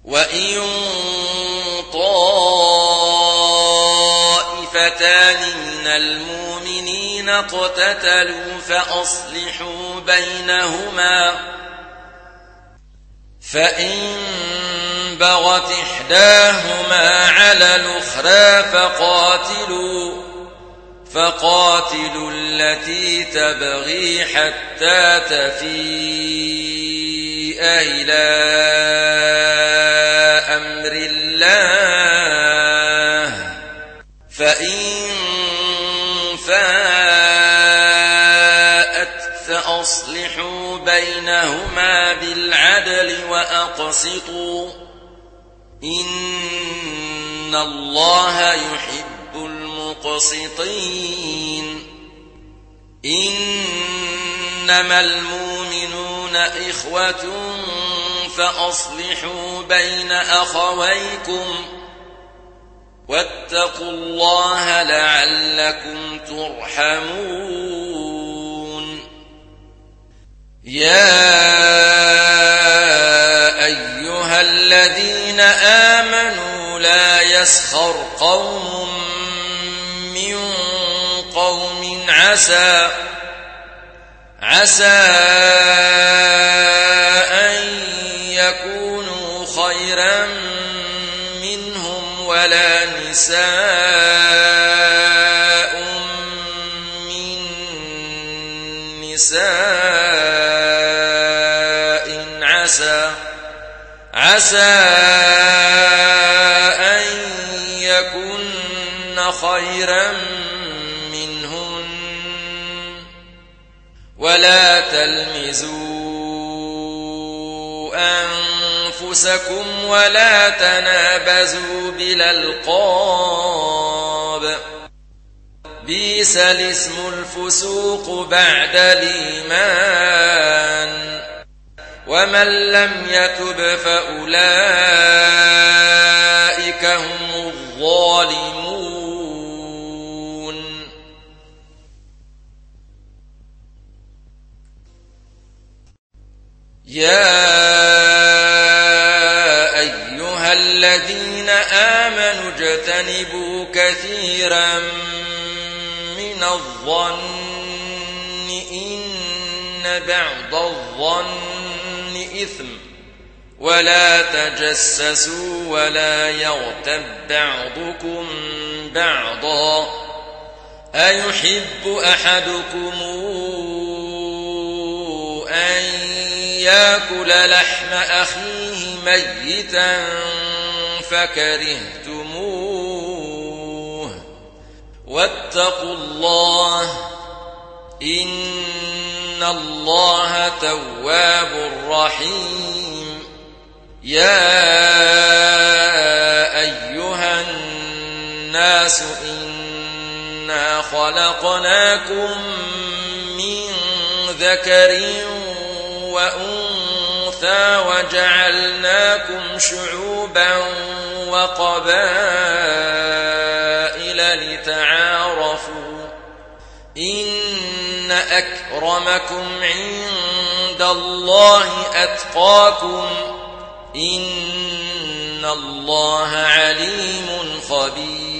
وإن طائفتان من المؤمنين اقتتلوا فأصلحوا بينهما فإن بغت إحداهما على الأخرى فقاتلوا التي تبغي حتى تفيء إلى أمر الله فإن فاءت فأصلحوا بينهما بالعدل وأقسطوا إن الله يحب المقسطين إنما المؤمنون إخوة فأصلحوا بين أخويكم واتقوا الله لعلكم ترحمون يا أيها الذين آمنوا لا يسخر قوم من قوم عسى أن يكونوا خيرا منهم ولا نساء من نساء عسى أن يكن خيرا منهن ولا تلمزوا أنفسكم ولا تنابزوا بالألقاب بئس الاسم الفسوق بعد الإيمان ومن لم يتب فأولئك هم الظالمون يا أيها الذين آمنوا اجتنبوا كثيرا من الظن إن بعض الظن إثم ولا تجسسوا ولا يغتب بعضكم بعضا أيحب أحدكم أن يأكل لحم أخيه ميتا فكرهتموه واتقوا الله إن الله تواب رحيم يا أيها الناس إنا خلقناكم من ذكر وأنثى وجعلناكم شعوبا وقبائل لتعارفوا إن أكرمكم عند الله أتقاكم إن الله عليم خبير